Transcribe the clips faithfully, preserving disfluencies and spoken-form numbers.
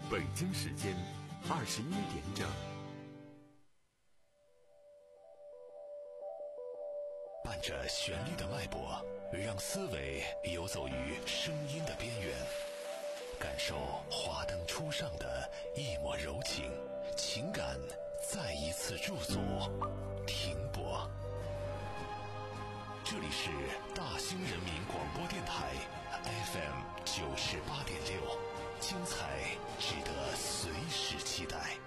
北京时间二十一点整。 伴着旋律的脉搏，让思维游走于声音的边缘，感受华灯初上的一抹柔情，情感再一次驻足停泊。这里是大兴人民广播电台 F M 九十八点六，精彩值得随时期待。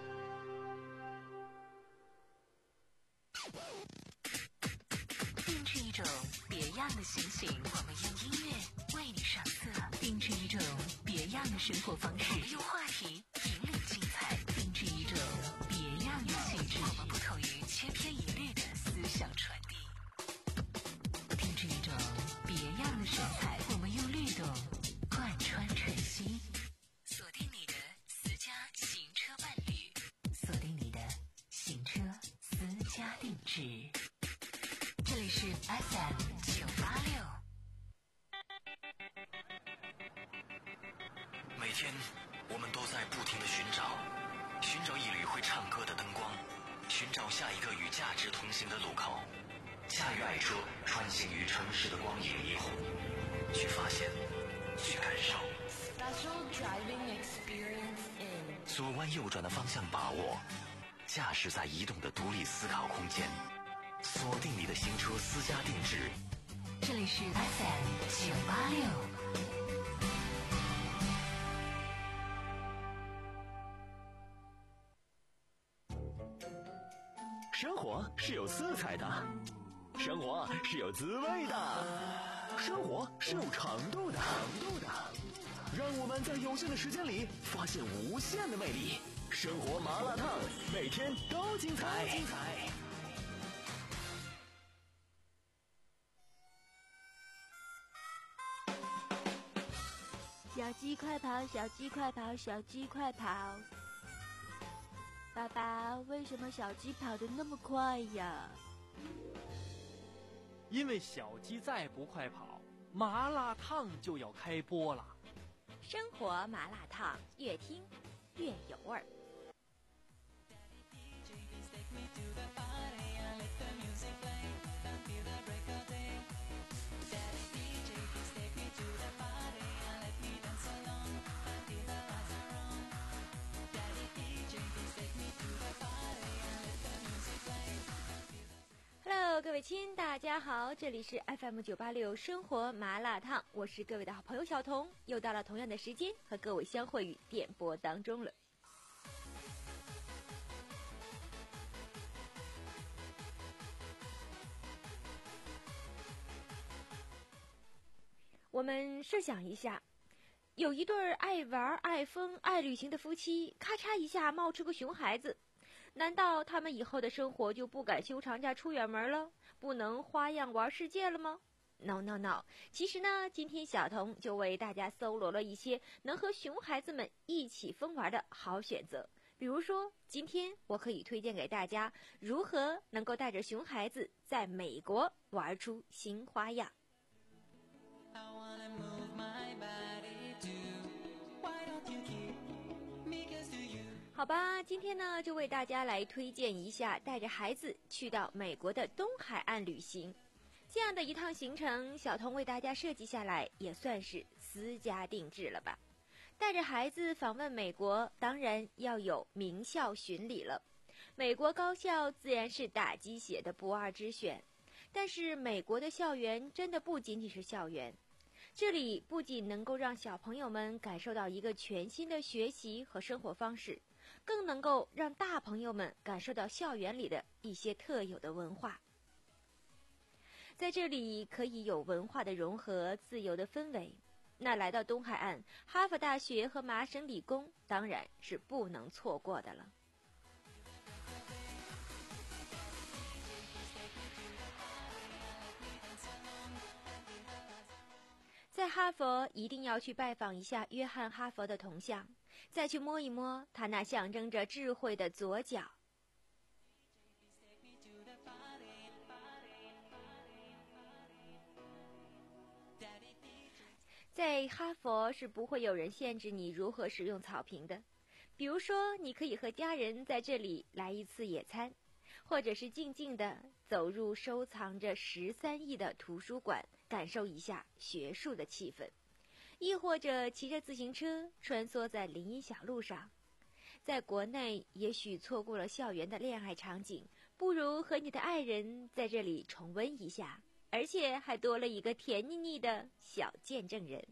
定制一种别样的心情，我们用音乐为你上色；定制一种别样的生活方式，我们用话题引领精彩；定制一种别样的气质，我们不同于千篇一律的思想传递；定制一种别样的神采，我们用律动贯穿晨曦。锁定你的私家行车伴侣，锁定你的行车私家定制。这里是 F M 九八六。 每天我们都在不停地寻找，寻找一缕会唱歌的灯光，寻找下一个与价值同行的路口。驾驭爱车，穿行于城市的光影霓虹，去发现，去感受。 Special driving experience in 左弯右转的方向把握，驾驶在移动的独立思考空间。锁定你的行车私家定制， 这里是 F M 九八六。 生活是有色彩的，生活是有滋味的，生活是有长度的，长度的。让我们在有限的时间里发现无限的魅力。生活麻辣烫，每天都精彩。精彩。 小鸡快跑，小鸡快跑，小鸡快跑！爸爸，为什么小鸡跑得那么快呀？ 因为小鸡再不快跑，麻辣烫就要开播了。 生活麻辣烫，越听越有味儿。Hello， 各位亲，大家好，这里是 F M 九八六生活麻辣烫，我是各位的好朋友小彤，又到了同样的时间和各位相会于电波当中了。我们设想一下，有一对爱玩、爱疯、爱旅行的夫妻，咔嚓一下冒出个熊孩子。难道他们以后的生活就不敢休长假出远门了，不能花样玩世界了吗？ No No No， 其实呢，今天小彤就为大家搜罗了一些能和熊孩子们一起疯玩的好选择。比如说，今天我可以推荐给大家如何能够带着熊孩子在美国玩出新花样。好吧，今天呢就为大家来推荐一下带着孩子去到美国的东海岸旅行。这样的一趟行程，小彤为大家设计下来，也算是私家定制了吧。带着孩子访问美国，当然要有名校巡礼了。美国高校自然是打鸡血的不二之选，但是美国的校园真的不仅仅是校园。这里不仅能够让小朋友们感受到一个全新的学习和生活方式，更能够让大朋友们感受到校园里的一些特有的文化。在这里可以有文化的融合，自由的氛围。那来到东海岸，哈佛大学和麻省理工当然是不能错过的了。在哈佛一定要去拜访一下约翰哈佛的铜像，再去摸一摸他那象征着智慧的左脚。 在哈佛是不会有人限制你如何使用草坪的，比如说你可以和家人在这里来一次野餐，或者是静静地走入收藏着十三亿的图书馆，感受一下学术的气氛，亦或者骑着自行车穿梭在林荫小路上。在国内也许错过了校园的恋爱场景，不如和你的爱人在这里重温一下，而且还多了一个甜腻腻的小见证人。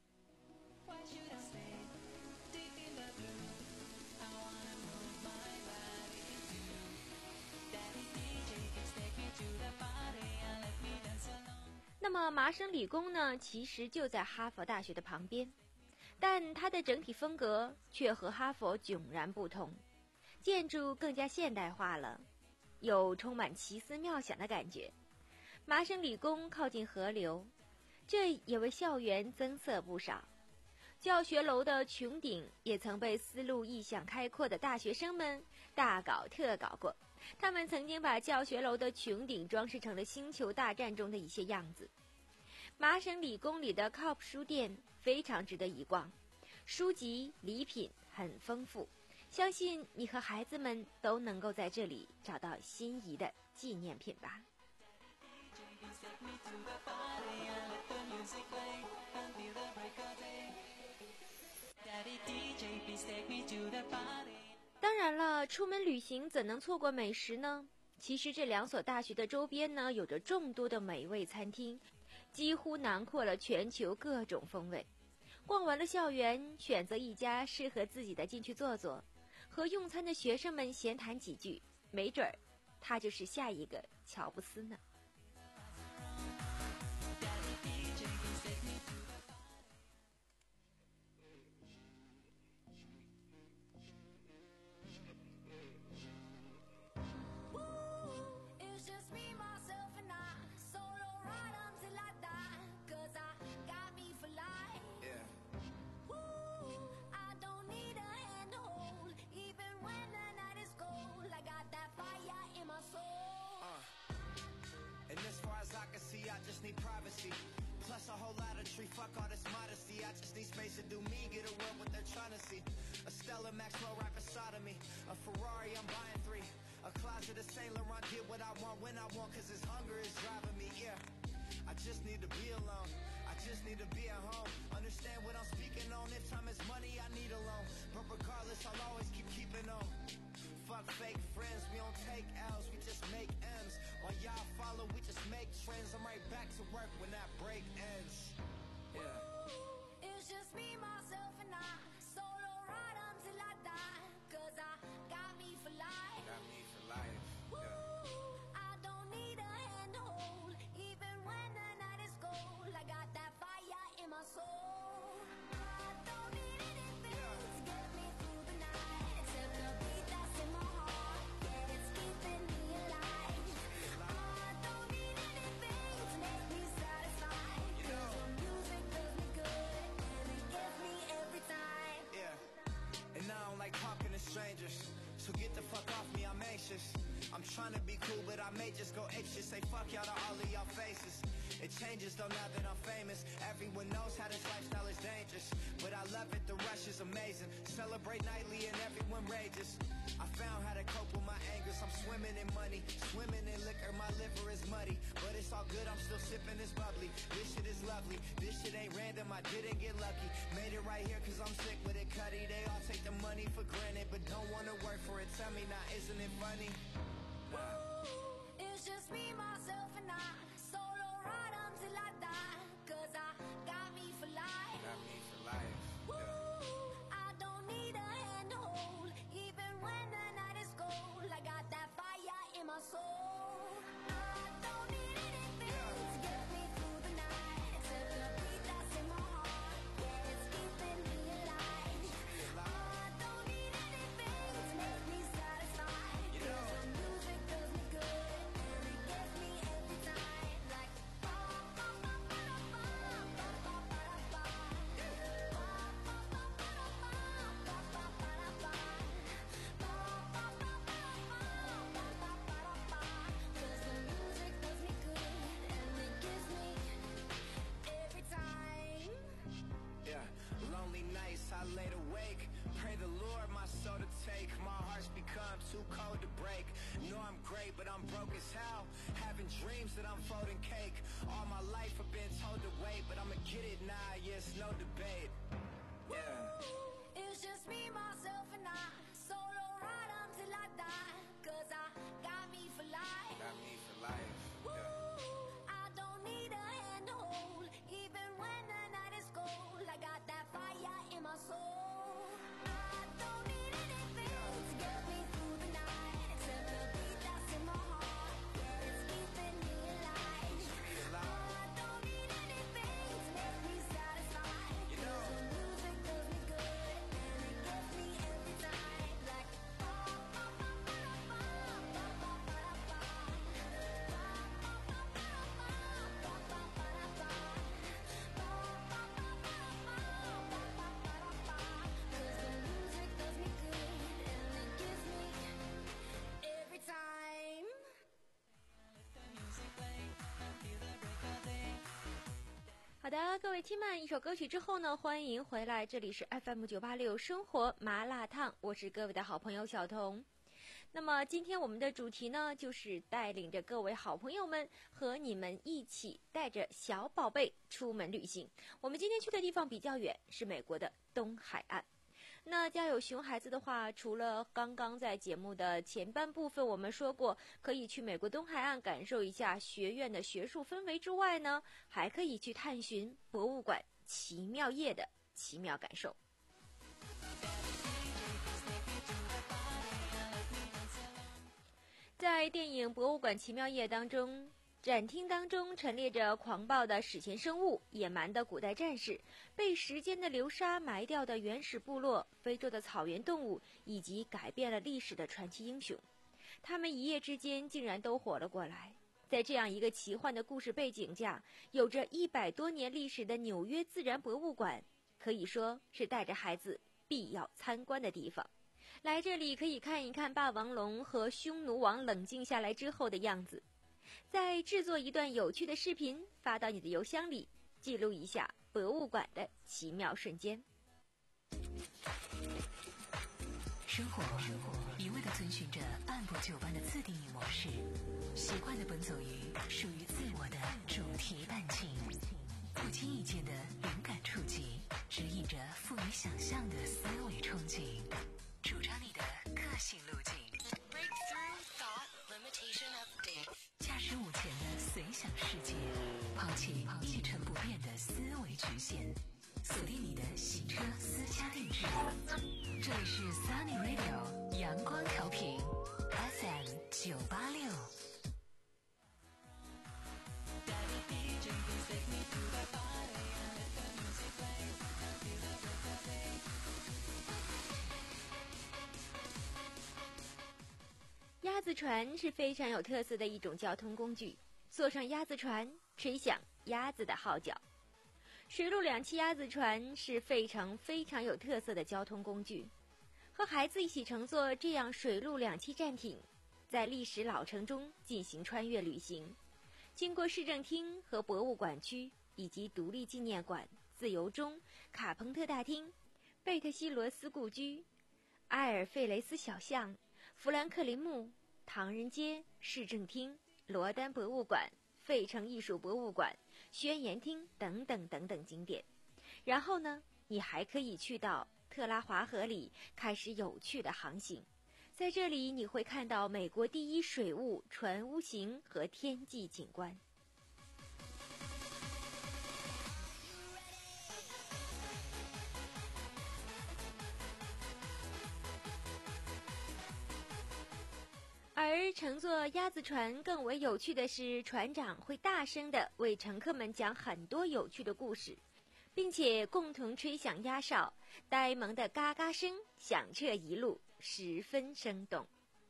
那么麻省理工呢，其实就在哈佛大学的旁边，但它的整体风格却和哈佛迥然不同，建筑更加现代化了，有充满奇思妙想的感觉。麻省理工靠近河流，这也为校园增色不少。教学楼的穹顶也曾被思路异想开阔的大学生们大搞特搞过，他们曾经把教学楼的穹顶装饰成了星球大战中的一些样子。麻省理工里的 C O P 书店非常值得一逛，书籍礼品很丰富，相信你和孩子们都能够在这里找到心仪的纪念品吧。当然了，出门旅行怎能错过美食呢？其实这两所大学的周边呢，有着众多的美味餐厅，几乎囊括了全球各种风味。逛完了校园，选择一家适合自己的进去坐坐，和用餐的学生们闲谈几句，没准儿他就是下一个乔布斯呢。 I just need privacy. Plus a whole lot of tree, fuck all this modesty. I just need space to do me, get around what they're trying to see. A Stella Maxwell right beside of me. A Ferrari, I'm buying three. A closet of Saint Laurent, get what I want when I want, cause this hunger is driving me, yeah. I just need to be alone. I just need to be at home. Understand what I'm speaking on. If time is money, I need a loan. But regardless, I'll always keep keeping on. Fuck fake friends, we don't take L's, we just make M's. While y'all follow, we just make trends. I'm right back to work when that break ends. Yeah. Ooh, it's just me, myself, and I. Solo ride until I die. Cause I got me for life. Got me for life. Yeah. Ooh, I don't need a hand to hold. Even when the night is cold, I got that fire in my soul. I don't need anything to get me through the night, except the beat that's in my heart. Yeah, it's keeping me alive. I don't need anything to make me satisfied. Cause the music does me good, and it gets me every time. Yeah. And I don't like talking to strangers, so get the fuck off me, I'm anxious. I'm trying to be cool, but I may just go apeshit. Say fuck y'all to all of y'all faces. It changes though now that I'm famous. Everyone knows how this lifestyle is dangerous, but I love it, the rush is amazing. Celebrate nightly and everyone rages. I found how to cope with my angers. I'm swimming in money, swimming in liquor. My liver is muddy, but it's all good, I'm still sipping this bubbly. This shit is lovely, this shit ain't random, I didn't get lucky. Made it right here cause I'm sick with it, Cuddy. They all take the money for granted, but don't wanna work for it. Tell me now, isn't it funny? Ooh, it's just me, myself, and I. Solo ride until I die. Cause I got me for life. Got me for life. Ooh, Yeah. I don't need a hand to hold. Even when the night is cold, I got that fire in my soul. I don't need anything to get me through the night, except the beat that's in my heart. Yeah, it's keeping me alive. I don't need anything to make me satisfied. Cause the music does me good, and it gets me every time. that I'm folding cake. All my life I've been told to wait, but I'ma get it now, yes, no debate. Yeah. It's just me, myself, and I. Solo ride until I die. Cause I got me for life. Got me for life. Yeah. I don't need a hand to hold. Even when the night is cold, I got that fire in my soul. I don't need anything to get me through the night, except the beat that's in my heart. It's keeping me alive. I don't need anything to make me satisfied. You know. The music does me good, and it gets me every time. Like, cause the music does me good, and it gives me every time. 好的，各位听满一首歌曲之后呢，欢迎回来，这里是 F M 九八六生活麻辣烫，我是各位的好朋友小彤。那么今天我们的主题呢，就是带领着各位好朋友们和你们一起带着小宝贝出门旅行。我们今天去的地方比较远，是美国的东海岸。那家有熊孩子的话，除了刚刚在节目的前半部分我们说过可以去美国东海岸感受一下学院的学术氛围之外呢，还可以去探寻博物馆奇妙夜的奇妙感受。在电影《博物馆奇妙夜》当中，展厅当中陈列着狂暴的史前生物、野蛮的古代战士、被时间的流沙埋掉的原始部落、非洲的草原动物，以及改变了历史的传奇英雄。他们一夜之间竟然都活了过来。在这样一个奇幻的故事背景下，有着一百多年历史的纽约自然博物馆，可以说是带着孩子必要参观的地方。来这里可以看一看霸王龙和匈奴王冷静下来之后的样子，再制作一段有趣的视频发到你的邮箱里，记录一下博物馆的奇妙瞬间。 生活一味地遵循着按部就班的自定义模式，习惯地奔走于属于自我的主题伴境，不经意间的灵感触及，指引着富于想象的思维憧憬，主张你的个性路径。Breakthrough thought limitation update。驾驶五前的随想世界，抛弃一成不变的思维局限，锁定你的洗车私家定制。这里是 Sunny Radio 阳光调频 F M 九八六。 鸭子船是非常有特色的一种交通工具，坐上鸭子船，吹响鸭子的号角。水陆两栖鸭子船是非常非常有特色的交通工具，和孩子一起乘坐这样水陆两栖战艇，在历史老城中进行穿越旅行，经过市政厅和博物馆区，以及独立纪念馆、自由钟、卡彭特大厅、贝特西罗斯故居、埃尔费雷斯小巷、富兰克林墓、唐人街、市政厅、罗丹博物馆、费城艺术博物馆、宣言厅等等等等景点。然后呢，你还可以去到特拉华河里开始有趣的航行，在这里你会看到美国第一水雾、船屋型和天际景观。而乘坐鸭子船更为有趣的是，船长会大声地为乘客们讲很多有趣的故事，并且共同吹响鸭哨，呆萌的嘎嘎声响彻一路，十分生动。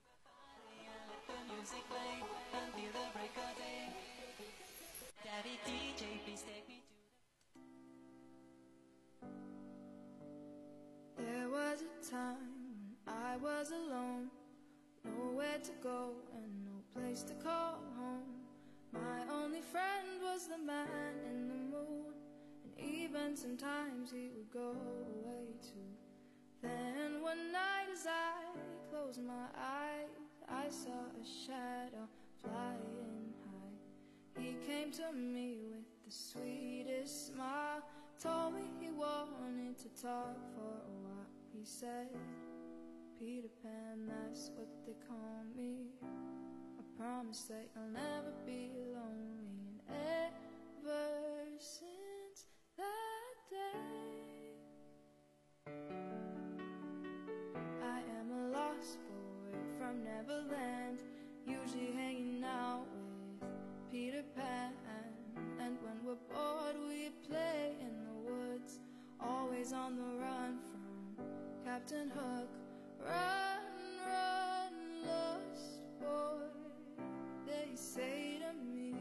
There was a time when I was alone, nowhere to go and no place to call home. My only friend was the man in the moon, and even sometimes he would go away too. Then one night as I closed my eyes, I saw a shadow flying high. came to me with the sweetest smile, told me he wanted to talk for a while. He said, Peter Pan, that's what they call me. I promise that you'll never be lonely. And ever since that day, I am a lost boy from Neverland, usually hanging out with Peter Pan. And when we're bored we play in the woods, always on the run from Captain Hook. Run, run, lost boy, they say to me,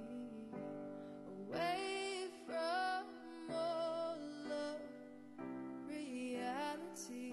away from all of reality.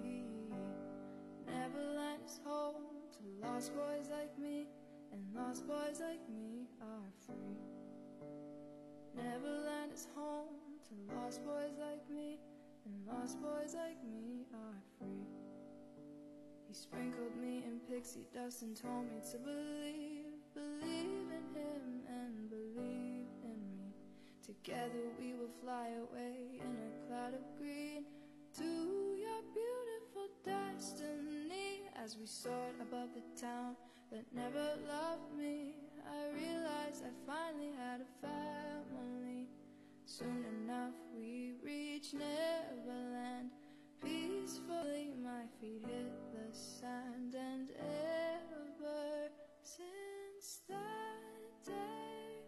Neverland is home to lost boys like me, and lost boys like me are free. Neverland is home to lost boys like me, and lost boys like me are free. He sprinkled me in pixie dust and told me to believe, believe in him and believe in me. Together we will fly away in a cloud of green to your beautiful destiny. As we soared above the town that never loved me, I realized I finally had a family. Soon enough we reached Neverland. Peacefully my feet hit the sand, and ever since that day,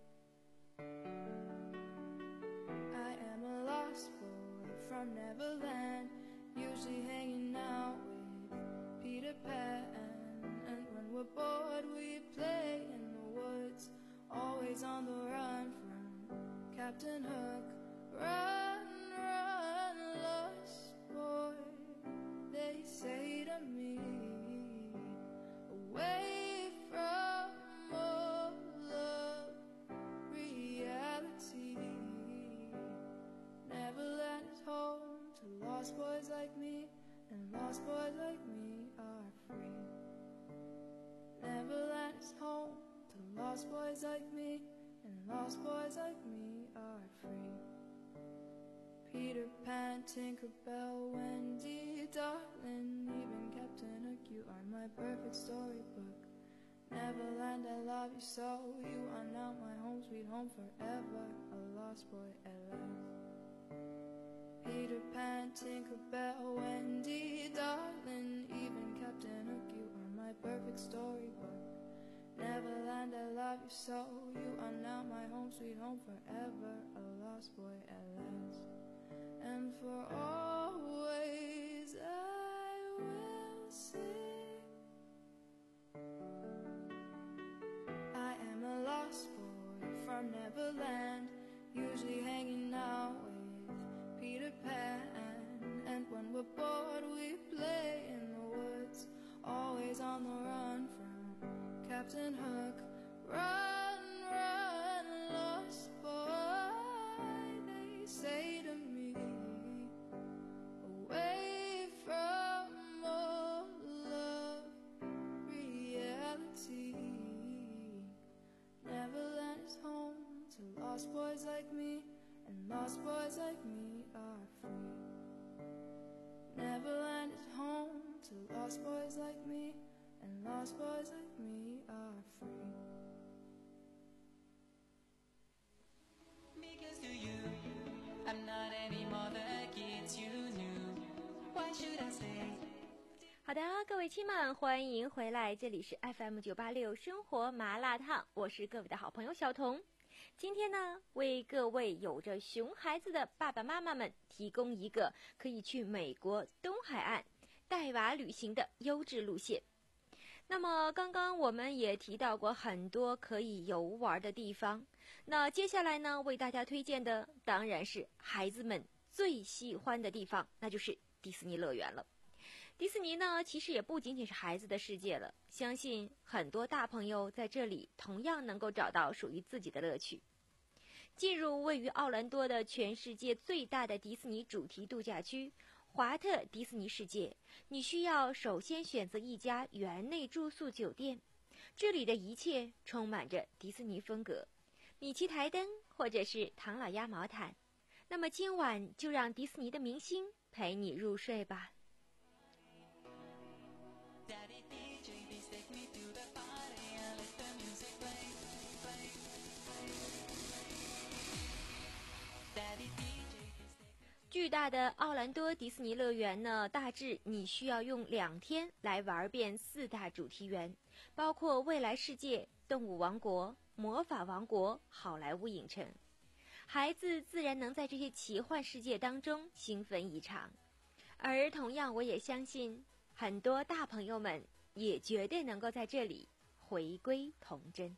I am a lost boy from Neverland, usually hanging out with Peter Pan. And when we're bored we play in the woods, always on the run from Captain Hook. Run, run, lost boy, they say to me, away from all of reality. Neverland is home to lost boys like me, and lost boys like me are free. Neverland is home to lost boys like me, and lost boys like me are free. Peter Pan, Tinkerbell, Wendy, darling, even Captain Hook, you are my perfect storybook. Neverland, I love you so, you are now my home, sweet home forever, a lost boy at last. Peter Pan, Tinkerbell, Wendy, darling, even Captain Hook, you are my perfect storybook. Neverland, I love you so, you are now my home, sweet home forever, a lost boy at last. And for always I will sing, I am a lost boy from Neverland, usually hanging out with Peter Pan. And when we're bored we play in the woods, always on the run from Captain Hook. Run, run, lost boy, they say to me, away from all of reality. Neverland is home to lost boys like me, and lost boys like me are free. Neverland is home to lost boys like me, and lost boys like me are free. Because to you, I'm not anymore the kids you knew. Why should I say? 好的，各位亲们，欢迎回来，这里是 F M 九八六生活麻辣烫，我是各位的好朋友小彤。今天呢，为各位有着熊孩子的爸爸妈妈们提供一个可以去美国东海岸带娃旅行的优质路线。那么刚刚我们也提到过很多可以游玩的地方，那接下来呢，为大家推荐的当然是孩子们最喜欢的地方，那就是迪士尼乐园了。迪士尼呢，其实也不仅仅是孩子的世界了，相信很多大朋友在这里同样能够找到属于自己的乐趣。进入位于奥兰多的全世界最大的迪士尼主题度假区华特迪士尼世界，你需要首先选择一家园内住宿酒店，这里的一切充满着迪士尼风格， 米奇台灯或者是唐老鸭毛毯。那么今晚就让迪士尼的明星陪你入睡吧。巨大的奥兰多迪士尼乐园呢，大致你需要用两天来玩遍四大主题园，包括未来世界、动物王国、魔法王国、好莱坞影城。孩子自然能在这些奇幻世界当中兴奋异常，而同样我也相信很多大朋友们也绝对能够在这里回归童真。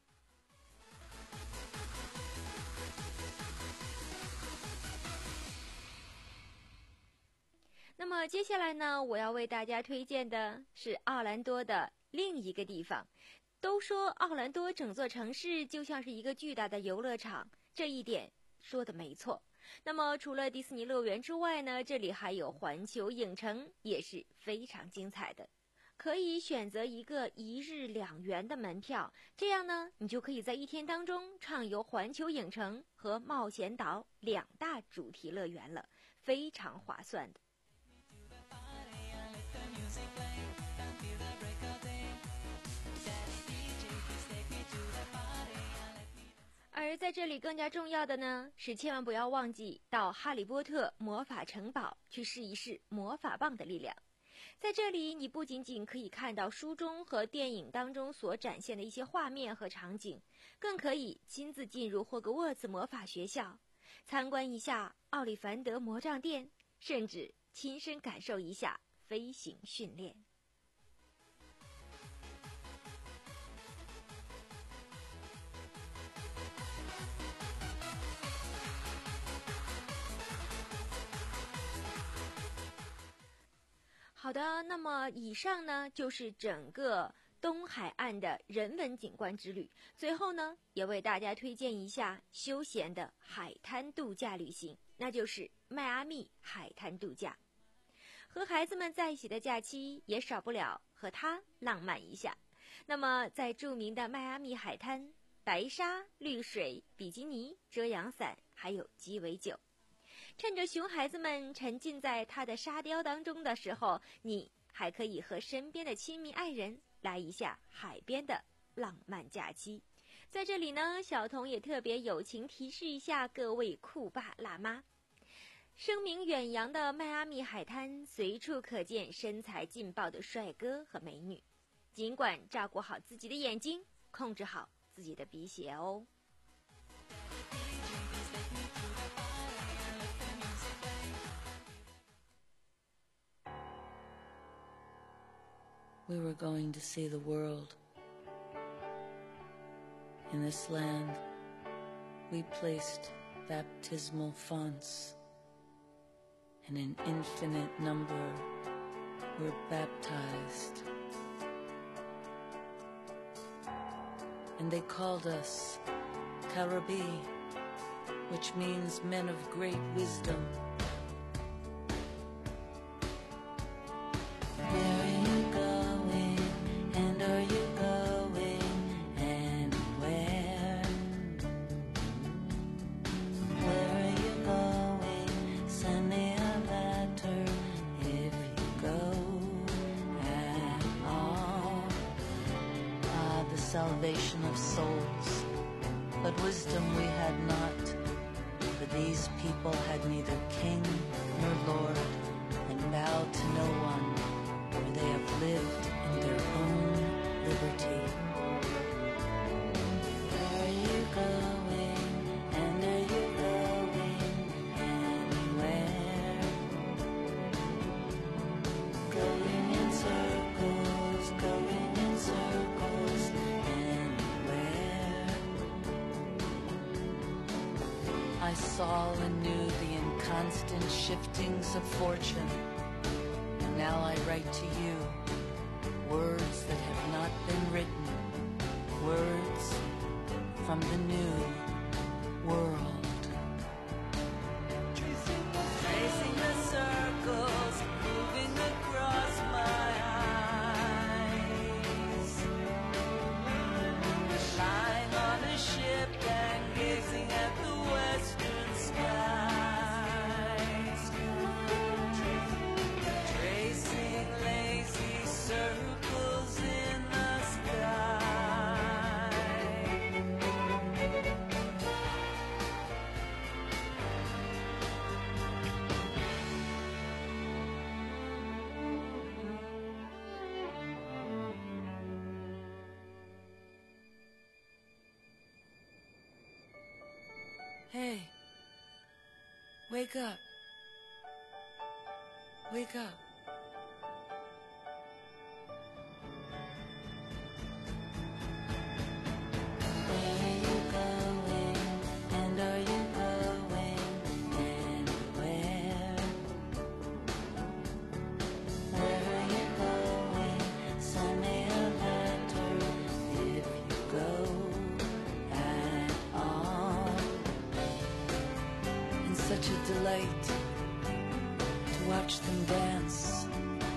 那么接下来呢，我要为大家推荐的是奥兰多的另一个地方。都说奥兰多整座城市就像是一个巨大的游乐场，这一点说的没错。那么除了迪士尼乐园之外呢，这里还有环球影城，也是非常精彩的。可以选择一个一日两元的门票，这样呢，你就可以在一天当中畅游环球影城和冒险岛两大主题乐园了，非常划算的。而在这里更加重要的呢，是千万不要忘记到哈利波特魔法城堡去试一试魔法棒的力量。在这里，你不仅仅可以看到书中和电影当中所展现的一些画面和场景，更可以亲自进入霍格沃茨魔法学校，参观一下奥利凡德魔杖殿，甚至亲身感受一下飞行训练。好的，那么以上呢就是整个东海岸的人文景观之旅。最后呢，也为大家推荐一下休闲的海滩度假旅行，那就是迈阿密海滩度假。和孩子们在一起的假期，也少不了和他浪漫一下。那么在著名的迈阿密海滩，白沙、绿水、比基尼、遮阳伞，还有鸡尾酒。趁着熊孩子们沉浸在他的沙雕当中的时候，你还可以和身边的亲密爱人来一下海边的浪漫假期。在这里呢，小童也特别友情提示一下各位酷爸辣妈，声名远扬的迈阿密海滩随处可见身材劲爆的帅哥和美女，尽管照顾好自己的眼睛，控制好自己的鼻血哦。 We were going to see the world. In this land, we placed baptismal fonts, and an infinite number were baptized. And they called us Karabi, which means men of great wisdom. Salvation of souls, but wisdom we had not, for these people had neither king nor lord, and bowed to no one, for they have lived in their own liberty. Where are you going, and are you going anywhere? Going in circles, going in circles. I saw and knew the inconstant shiftings of fortune, and now I write to you words that have not been written, words from the new world. Tracing the circles, moving across my eyes, lying on a ship and giggling. Hey, wake up. Wake up. Where are you going? And are you going anywhere? Where are you going? Send me a letter if you go at all. And such a delight to watch them dance,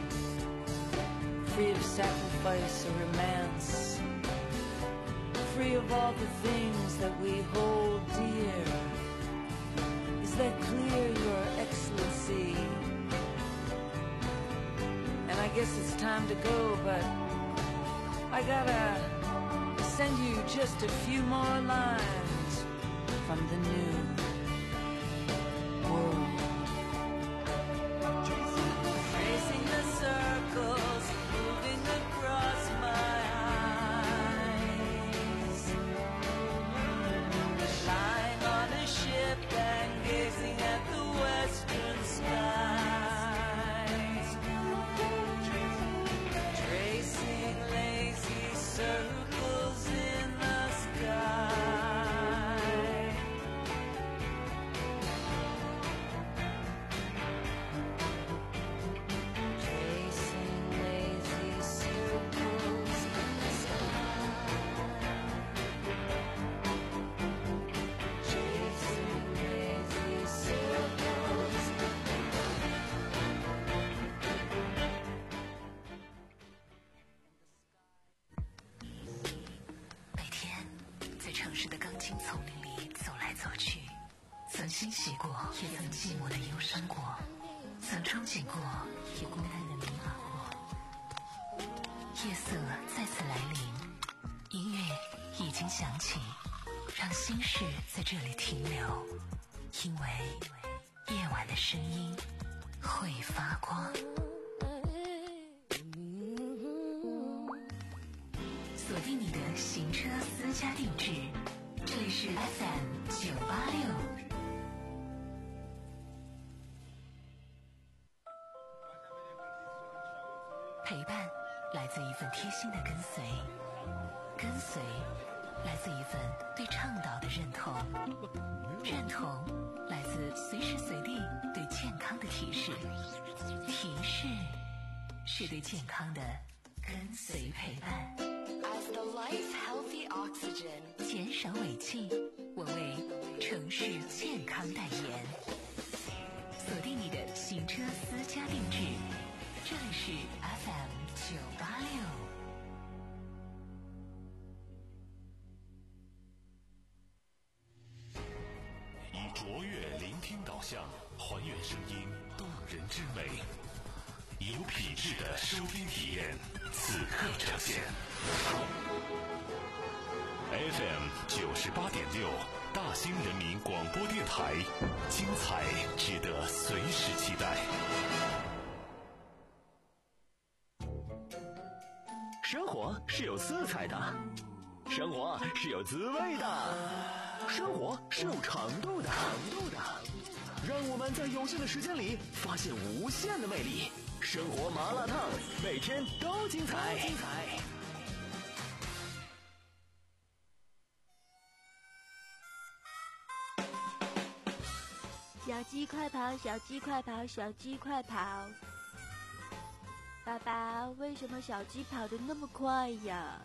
free of sacrifice or romance, free of all the things that we hold dear. Is that clear, Your Excellency? And I guess it's time to go, but I gotta send you just a few more lines from the new world. Tracing the circles, moving across my eyes, lying on a ship and gazing at the western skies, tracing lazy circles in the sky. Tracing lazy circles in the sky. Tracing lazy circles. 每天在城市的钢筋丛林里走来走去，曾欣喜过，也曾寂寞的忧伤过，曾憧憬过，也孤单的迷茫过。夜色再次来临，音乐已经响起，让心事在这里停留，因为夜晚的声音会发光。锁定你的行车私家定制，这里是 F M 九八六。陪伴来自一份贴心的跟随，跟随来自一份对倡导的认同，认同来自随时随地对健康的提示，提示是对健康的跟随陪伴。As the life healthy oxygen， 减少尾气，我为城市健康代言。锁定你的行车私家定制，这里是 F M 九八六。 以卓越聆听导向，还原声音动人之美，有品质的收听体验，此刻呈现。F M 九十八点六，大兴人民广播电台，精彩值得随时期待。 生活是有色彩的，生活是有滋味的，生活是有长度的，长度的。让我们在有限的时间里发现无限的魅力。生活麻辣烫，每天都精彩。精彩。 小鸡快跑，小鸡快跑，小鸡快跑！爸爸，为什么小鸡跑得那么快呀？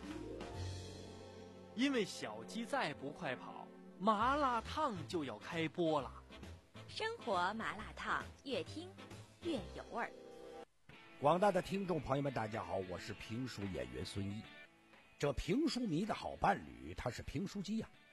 因为小鸡再不快跑，麻辣烫就要开播了。 生活麻辣烫，越听越有味儿。 广大的听众朋友们，大家好，我是评书演员孙一。这评书迷的好伴侣，他是评书机呀、啊。